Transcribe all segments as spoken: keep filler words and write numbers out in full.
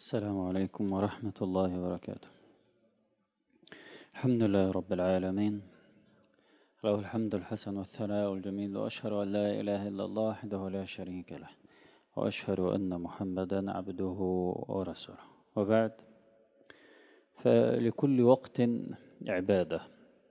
السلام عليكم ورحمة الله وبركاته. الحمد لله رب العالمين، له الحمد الحسن والثناء الجميل، وأشهد أن لا إله إلا الله وحده لا شريك له، وأشهد أن محمدا عبده ورسوله. وبعد، فلكل وقت عبادة،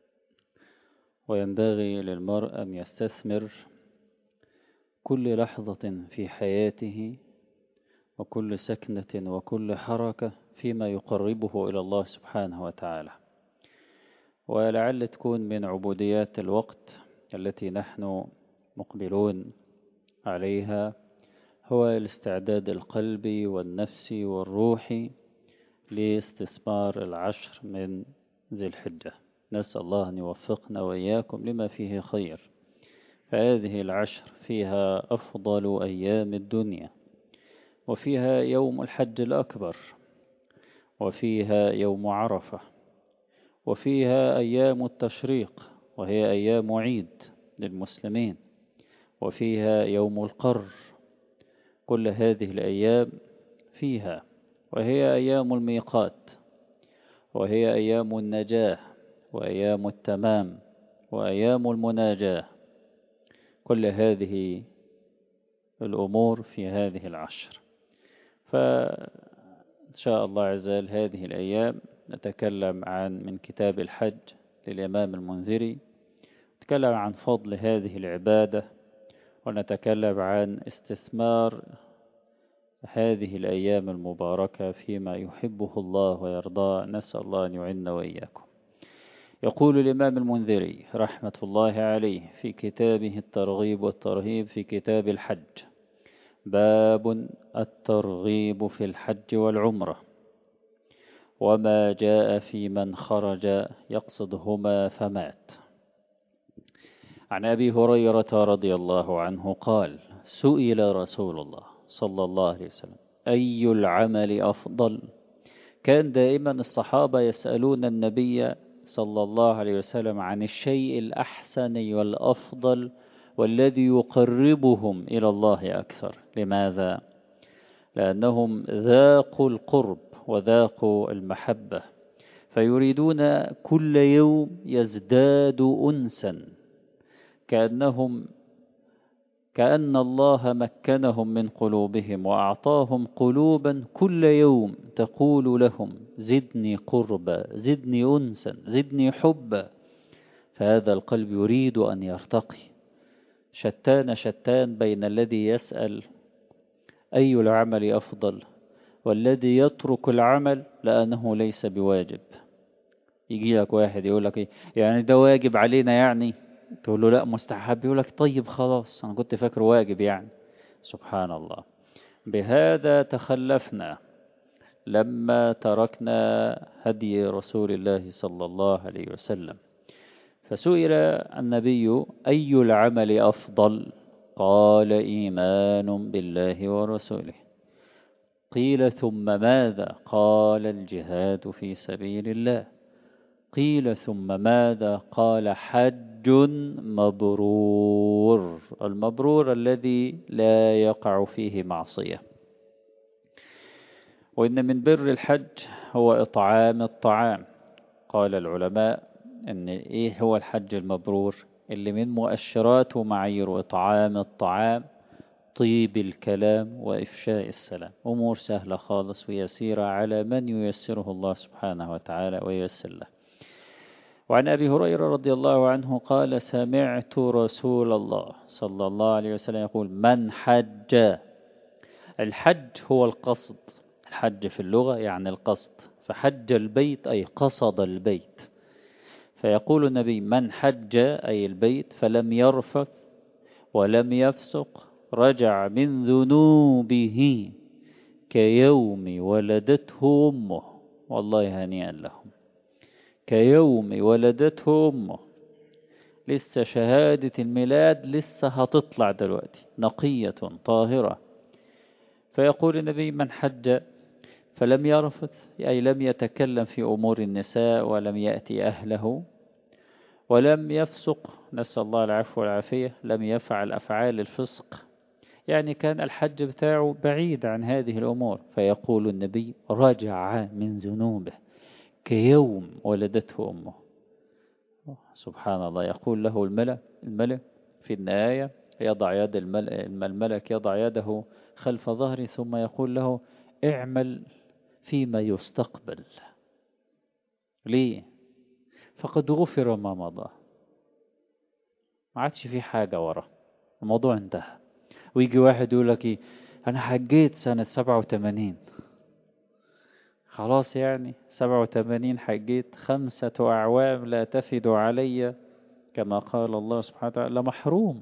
وينبغي للمرء أن يستثمر كل لحظة في حياته وكل سكنة وكل حركة فيما يقربه إلى الله سبحانه وتعالى. ولعل تكون من عبوديات الوقت التي نحن مقبلون عليها هو الاستعداد القلبي والنفسي والروحي لاستثمار العشر من ذي الحجة. نسأل الله أن يوفقنا وإياكم لما فيه خير. فهذه العشر فيها أفضل أيام الدنيا، وفيها يوم الحج الأكبر، وفيها يوم عرفة، وفيها أيام التشريق وهي أيام عيد للمسلمين، وفيها يوم القر. كل هذه الأيام فيها، وهي أيام الميقات، وهي أيام النجاة، وأيام التمام، وأيام المناجاة. كل هذه الأمور في هذه العشر. فإن شاء الله عز وجل هذه الأيام نتكلم عن من كتاب الحج للإمام المنذري، نتكلم عن فضل هذه العبادة، ونتكلم عن استثمار هذه الأيام المباركة فيما يحبه الله ويرضاه. نسأل الله أن يعيننا وإياكم. يقول الإمام المنذري رحمة الله عليه في كتابه الترغيب والترهيب في كتاب الحج: باب الترغيب في الحج والعمرة، وما جاء في من خرج يقصدهما فمات. عن أبي هريرة رضي الله عنه قال: سئل رسول الله صلى الله عليه وسلم: أي العمل أفضل؟ كان دائما الصحابة يسألون النبي صلى الله عليه وسلم عن الشيء الأحسن والأفضل والذي يقربهم إلى الله أكثر. لماذا؟ لأنهم ذاقوا القرب وذاقوا المحبة، فيريدون كل يوم يزداد أنسا، كأنهم كأن الله مكنهم من قلوبهم وأعطاهم قلوبا كل يوم تقول لهم: زدني قربا، زدني أنسا، زدني حبا. فهذا القلب يريد أن يرتقي. شتان شتان بين الذي يسأل أي العمل أفضل والذي يترك العمل لأنه ليس بواجب. يجي لك واحد يقول لك إيه يعني ده واجب علينا يعني؟ تقول له لا مستحب. يقول لك طيب خلاص أنا كنت فاكر واجب يعني. سبحان الله. بهذا تخلفنا لما تركنا هدي رسول الله صلى الله عليه وسلم. فسئل النبي: أي العمل أفضل؟ قال: إيمان بالله ورسوله. قيل: ثم ماذا؟ قال: الجهاد في سبيل الله. قيل: ثم ماذا؟ قال: حج مبرور. المبرور الذي لا يقع فيه معصية. وإن من بر الحج هو إطعام الطعام. قال العلماء إن إيه هو الحج المبرور؟ اللي من مؤشرات ومعايير إطعام الطعام طيب الكلام وإفشاء السلام. أمور سهلة خالص ويسيرة على من ييسره الله سبحانه وتعالى وييسر له. وعن أبي هريرة رضي الله عنه قال: سمعت رسول الله صلى الله عليه وسلم يقول: من حج. الحج هو القصد. الحج في اللغة يعني القصد. فحج البيت أي قصد البيت. فيقول النبي: من حج أي البيت فلم يرفث ولم يفسق رجع من ذنوبه كيوم ولدته أمه. والله هنيئا لهم. كيوم ولدته أمه. لسه شهادة الميلاد لسه هتطلع دلوقتي نقية طاهرة. فيقول النبي: من حج فلم يرفث أي لم يتكلم في أمور النساء ولم يأتي أهله، ولم يفسق، نسأل الله العفو والعافية، لم يفعل أفعال الفسق، يعني كان الحج بتاعه بعيد عن هذه الأمور، فيقول النبي رجع من ذنوبه كيوم ولدته أمه. سبحان الله. يقول له الملك الملك في النهاية يضع يد الملك, الملك يضع يده خلف ظهره ثم يقول له اعمل فيما يستقبل. ليه؟ فقد غفر ما مضى، ما عادش في حاجة ورا، الموضوع انتهى. ويجي واحد يقول لك ايه، انا حجيت سنة سبعة وثمانين، خلاص يعني سبعة وثمانين حجيت، خمسة أعوام لا تفد علي كما قال الله سبحانه وتعالى، محروم.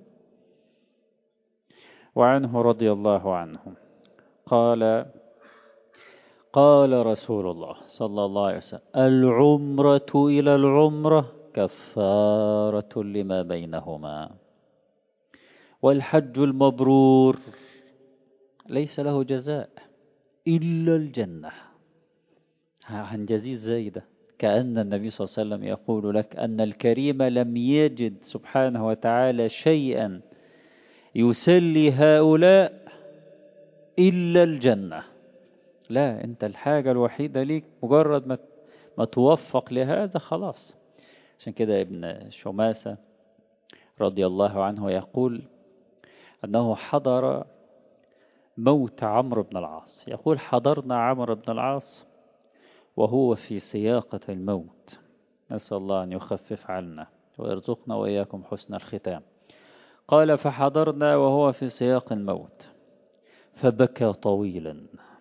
وعنه رضي الله عنه قال قال رسول الله صلى الله عليه وسلم العمرة إلى العمرة كفارة لما بينهما، والحج المبرور ليس له جزاء إلا الجنة. هنجزيه ازاي ده؟ كأن النبي صلى الله عليه وسلم يقول لك أن الكريم لم يجد سبحانه وتعالى شيئا يسلي هؤلاء إلا الجنة. لا، أنت الحاجة الوحيدة ليك مجرد ما ما توفق لهذا خلاص. عشان كده ابن شماسة رضي الله عنه يقول أنه حضر موت عمرو بن العاص. يقول حضرنا عمرو بن العاص وهو في سياقة الموت، نسأل الله أن يخفف عنا ويرزقنا وإياكم حسن الختام. قال فحضرنا وهو في سياق الموت فبكى طويلا،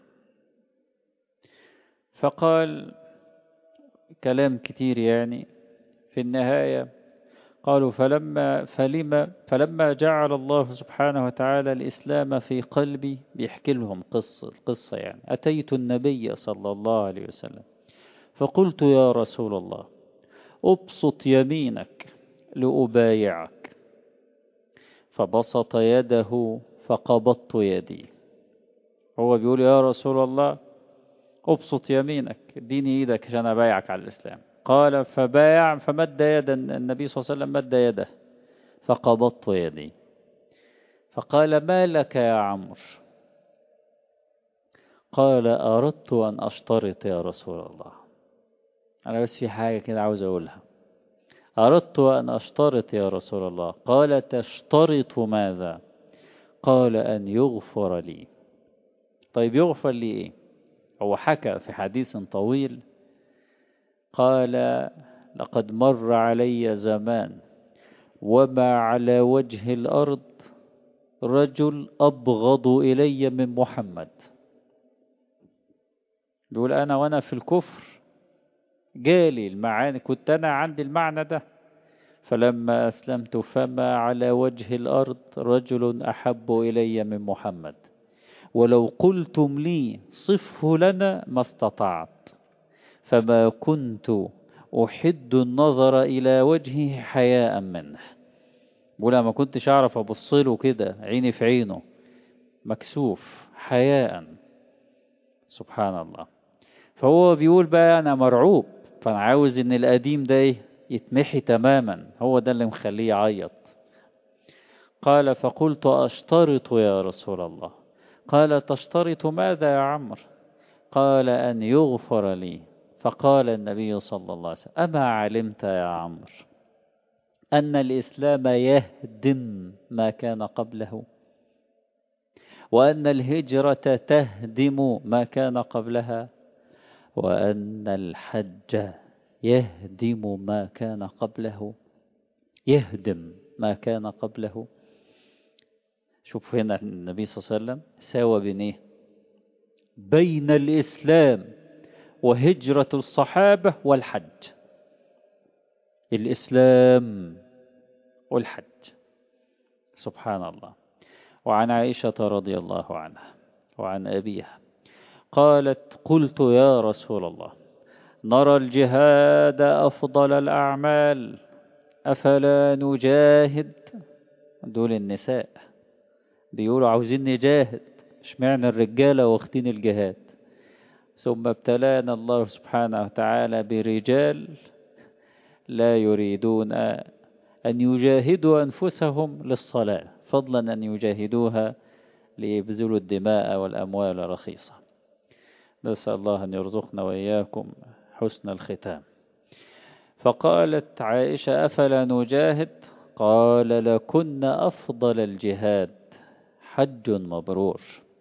فقال كلام كتير يعني. في النهاية قالوا فلما فلما فلما جعل الله سبحانه وتعالى الإسلام في قلبي، بيحكي لهم قصة القصة يعني، أتيت النبي صلى الله عليه وسلم فقلت يا رسول الله أبسط يمينك لأبايعك، فبسط يده فقبضت يدي. هو بيقول يا رسول الله أبسط يمينك، اديني ايدك عشان أبايعك على الإسلام. قال فبايع، فمد يد النبي صلى الله عليه وسلم، مد يده فقبضت يدي. فقال ما لك يا عمرو؟ قال أردت أن أشترط يا رسول الله. أنا بس في حاجة كده عاوز أقولها. أردت أن أشترط يا رسول الله. قال تشترط ماذا؟ قال أن يغفر لي. طيب يغفر لي إيه؟ هو حكى في حديث طويل قال لقد مر علي زمان وما على وجه الأرض رجل أبغض إلي من محمد. بيقول أنا وأنا في الكفر جالي المعاني، كنت أنا عندي المعنى ده، فلما أسلمت فما على وجه الأرض رجل أحب إلي من محمد، ولو قلتم لي صفه لنا ما استطعت، فما كنت أحد النظر إلى وجهه حياء منه. بقول ما كنتش أعرف أبصله كده عيني في عينه، مكسوف حياء. سبحان الله. فهو بيقول بقى أنا مرعوب، فأنا عاوز إن القديم ده يتمحي تماما، هو ده اللي مخليه يعيط. قال فقلت أشترط يا رسول الله. قال تشترط ماذا يا عمرو؟ قال أن يغفر لي. فقال النبي صلى الله عليه وسلم أما علمت يا عمرو أن الإسلام يهدم ما كان قبله، وأن الهجرة تهدم ما كان قبلها، وأن الحج يهدم ما كان قبله، يهدم ما كان قبله. شوف هنا النبي صلى الله عليه وسلم ساوى بين ايه؟ بين الإسلام وهجرة الصحابة والحج. الإسلام والحج. سبحان الله. وعن عائشة رضي الله عنها وعن أبيها قالت قلت يا رسول الله نرى الجهاد أفضل الأعمال أفلا نجاهد؟ دول النساء بيقولوا عاوزين نجاهد، اشمعنى الرجالة واخدين الجهاد؟ ثم ابتلانا الله سبحانه وتعالى برجال لا يريدون أن يجاهدوا أنفسهم للصلاة، فضلا أن يجاهدوها ليبذلوا الدماء والأموال رخيصة. نسأل الله أن يرزقنا وإياكم حسن الختام. فقالت عائشة أفلا نجاهد؟ قال لكن أفضل الجهاد حج مبرور.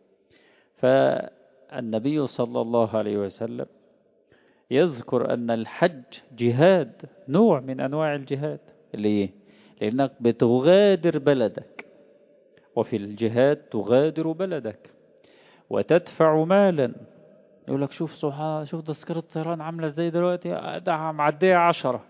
فالنبي صلى الله عليه وسلم يذكر أن الحج جهاد، نوع من أنواع الجهاد. ليه؟ لأنك بتغادر بلدك، وفي الجهاد تغادر بلدك وتدفع مالا. يقول لك شوف سبحان، شوف تذكرة الطيران عاملة ازاي دلوقتي، ده معدية عشرة.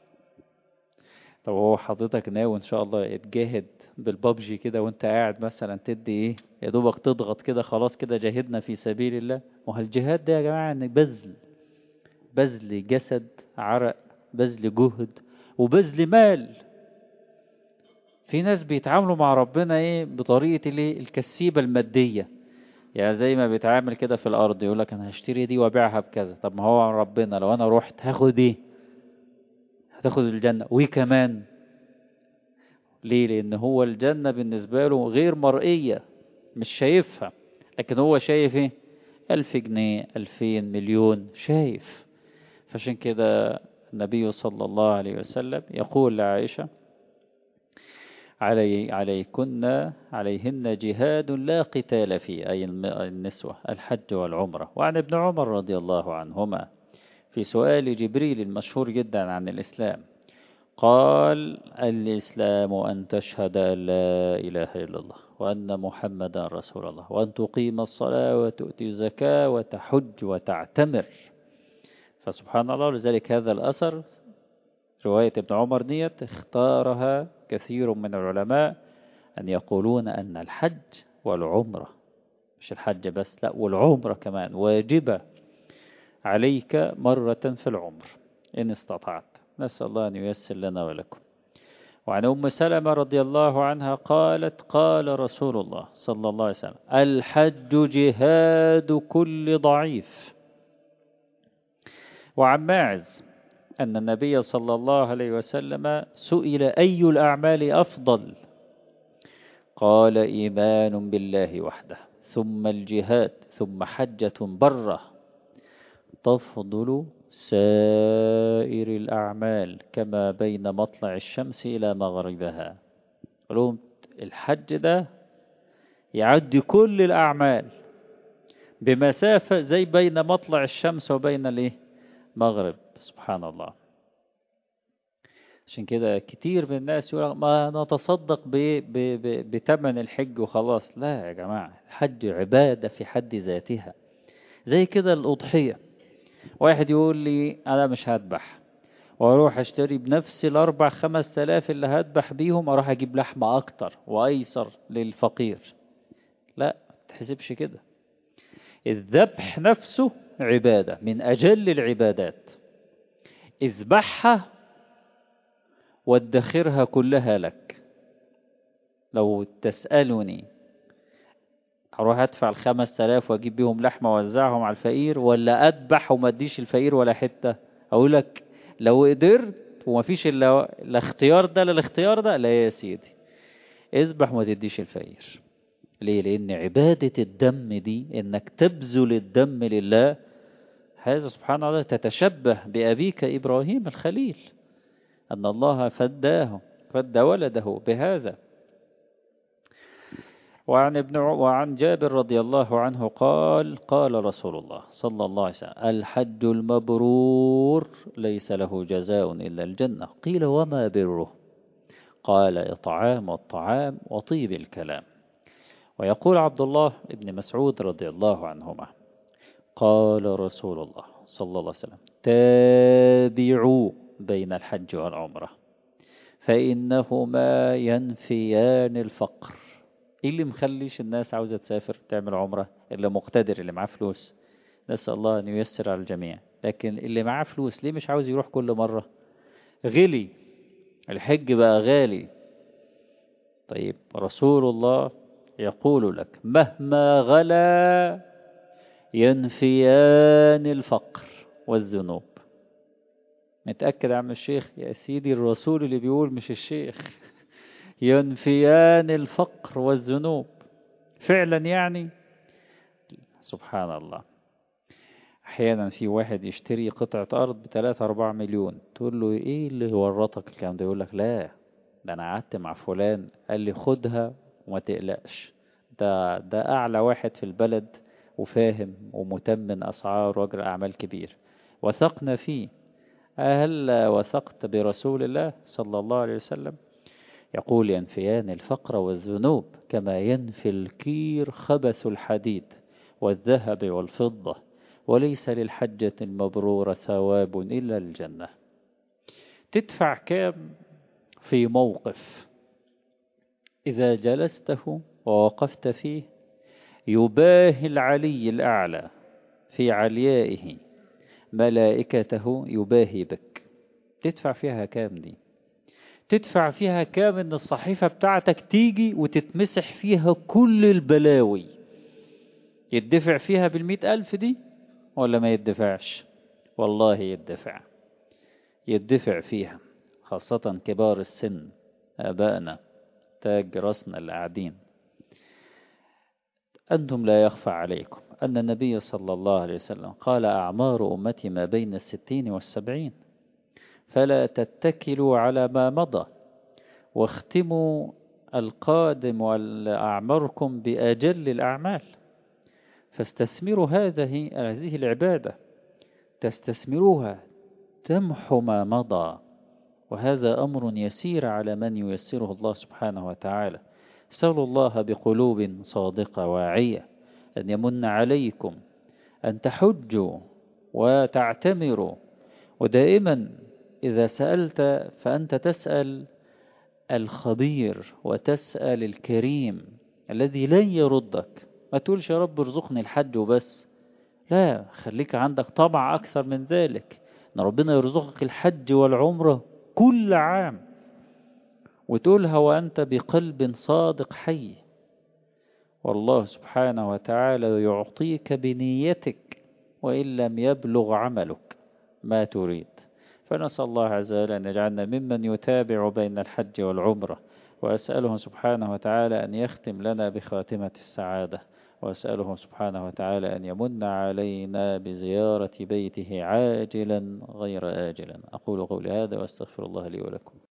طب هو حضرتك ناوي ان شاء الله يتجاهد بالبابجي كده وانت قاعد مثلا تدي ايه يا دوبك تضغط كده خلاص كده جاهدنا في سبيل الله؟ وهالجهاد ده يا جماعة ان بذل، بذل جسد، عرق، بذل جهد، وبذل مال. في ناس بيتعاملوا مع ربنا ايه بطريقة الايه الكسيبة المادية، يعني زي ما بيتعامل كده في الارض، يقول لك انا هشتري دي وابيعها بكذا. طب ما هو ربنا لو انا رحت هاخد ايه؟ هتاخد الجنة وكمان. ليه؟ لان هو الجنة بالنسبة له غير مرئية، مش شايفها، لكن هو شايف ايه؟ الف جنيه، الفين، مليون، شايف. فعشان كده النبي صلى الله عليه وسلم يقول لعائشة علي عليكن عليهن جهاد لا قتال فيه، أي النسوة، الحج والعمرة. وعن ابن عمر رضي الله عنهما في سؤال جبريل المشهور جدا عن الإسلام قال الإسلام أن تشهد أن لا إله إلا الله وأن محمدا رسول الله وأن تقيم الصلاة وتؤتي الزكاة وتحج وتعتمر. فسبحان الله، لذلك هذا الأثر رواية ابن عمر نيت اختارها كثير من العلماء أن يقولون أن الحج والعمرة، مش الحج بس، لا والعمرة كمان واجبة عليك مرة في العمر إن استطعت. نسأل الله أن ييسر لنا ولكم. وعن أم سلمة رضي الله عنها قالت قال رسول الله صلى الله عليه وسلم الحج جهاد كل ضعيف. وعن ماعز أن النبي صلى الله عليه وسلم سئل أي الأعمال أفضل؟ قال إيمان بالله وحده ثم الجهاد ثم حجة برة تفضل سائر الأعمال كما بين مطلع الشمس إلى مغربها. قالوا الحج ده يعدي كل الأعمال بمسافة زي بين مطلع الشمس وبين الايه مغرب. سبحان الله. عشان كده كتير من الناس يقول ما نتصدق بتمن الحج وخلاص. لا يا جماعة، الحج عبادة في حد ذاتها. زي كده الأضحية، واحد يقول لي أنا مش هذبح واروح اشتري بنفس الاربع خمس تلاف اللي هذبح بيهم اروح اجيب لحمة اكتر وايسر للفقير. لا، تحسبش كده. الذبح نفسه عبادة من اجل العبادات. اذبحها وادخرها كلها لك. لو تسألني اروح ادفع الخمس تلاف واجيب بيهم لحمة ووزعهم على الفقير، ولا اذبح وما اديش الفقير ولا حتة؟ اقول لك لو قدرت ومفيش الا الاختيار ده للاختيار ده، لا يا سيدي اذبح وما تديش الفقير. ليه؟ لان عبادة الدم دي انك تبذل الدم لله، هذا سبحان الله تتشبه بأبيك إبراهيم الخليل، أن الله فداه فدى ولده بهذا. وعن ابن وعن جابر رضي الله عنه قال قال رسول الله صلى الله عليه وسلم الحج المبرور ليس له جزاء إلا الجنة. قيل وما بره؟ قال إطعام الطعام وطيب الكلام. ويقول عبد الله بن مسعود رضي الله عنهما قال رسول الله صلى الله عليه وسلم تابعوا بين الحج والعمرة فإنهما ينفيان الفقر. ايه اللي مخليش الناس عاوزة تسافر تعمل عمرة؟ اللي مقتدر، اللي معاه فلوس، نسأل الله أن ييسر على الجميع. لكن اللي معاه فلوس ليه مش عاوز يروح كل مرة؟ غلي الحج بقى غالي. طيب رسول الله يقول لك مهما غلا ينفيان الفقر والذنوب. متأكد يا عم الشيخ؟ يا سيدي الرسول اللي بيقول مش الشيخ. ينفيان الفقر والذنوب. فعلا يعني. سبحان الله. أحيانا في واحد يشتري قطعة أرض بثلاثة أربعة مليون، تقول له إيه اللي ورطك الكلام ده؟ يقول لك لا، ده أنا قعدت مع فلان قال لي خدها وما تقلقش، ده ده أعلى واحد في البلد وفاهم ومتمن أسعار وأجر أعمال كبير، وثقنا فيه. هل وثقت برسول الله صلى الله عليه وسلم؟ يقول ينفيان الفقر والذنوب كما ينفي الكير خبث الحديد والذهب والفضة، وليس للحجة المبرورة ثواب إلا الجنة. تدفع كام في موقف إذا جلسته ووقفت فيه يباهي العلي الأعلى في عليائه ملائكته يباهي بك؟ تدفع فيها كام دي؟ تدفع فيها كام ان الصحيفة بتاعتك تيجي وتتمسح فيها كل البلاوي؟ يدفع فيها بالمئة ألف دي ولا ما يدفعش؟ والله يدفع، يدفع فيها، خاصة كبار السن آبائنا تاج راسنا اللي قاعدين. أنتم لا يخفى عليكم أن النبي صلى الله عليه وسلم قال أعمار أمتي ما بين الستين والسبعين، فلا تتكلوا على ما مضى، واختموا القادم والأعماركم بأجل الأعمال. فاستثمروا هذه هذه العبادة، تستثمروها تمحو ما مضى، وهذا أمر يسير على من ييسره الله سبحانه وتعالى. اسألوا الله بقلوب صادقة واعية أن يمن عليكم أن تحجوا وتعتمروا. ودائما إذا سألت فأنت تسأل الخبير وتسأل الكريم الذي لن يردك. ما تقولش يا رب ارزقني الحج وبس، لا، خليك عندك طمع أكثر من ذلك، أن ربنا يرزقك الحج والعمرة كل عام، وتقولها وأنت بقلب صادق حي، والله سبحانه وتعالى يعطيك بنيتك وإن لم يبلغ عملك ما تريد. فنسأل الله عز وجل أن يجعلنا ممن يتابع بين الحج والعمرة، وأسأله سبحانه وتعالى أن يختم لنا بخاتمة السعادة، وأسأله سبحانه وتعالى أن يمن علينا بزيارة بيته عاجلا غير آجلا. أقول قولي هذا وأستغفر الله لي ولكم.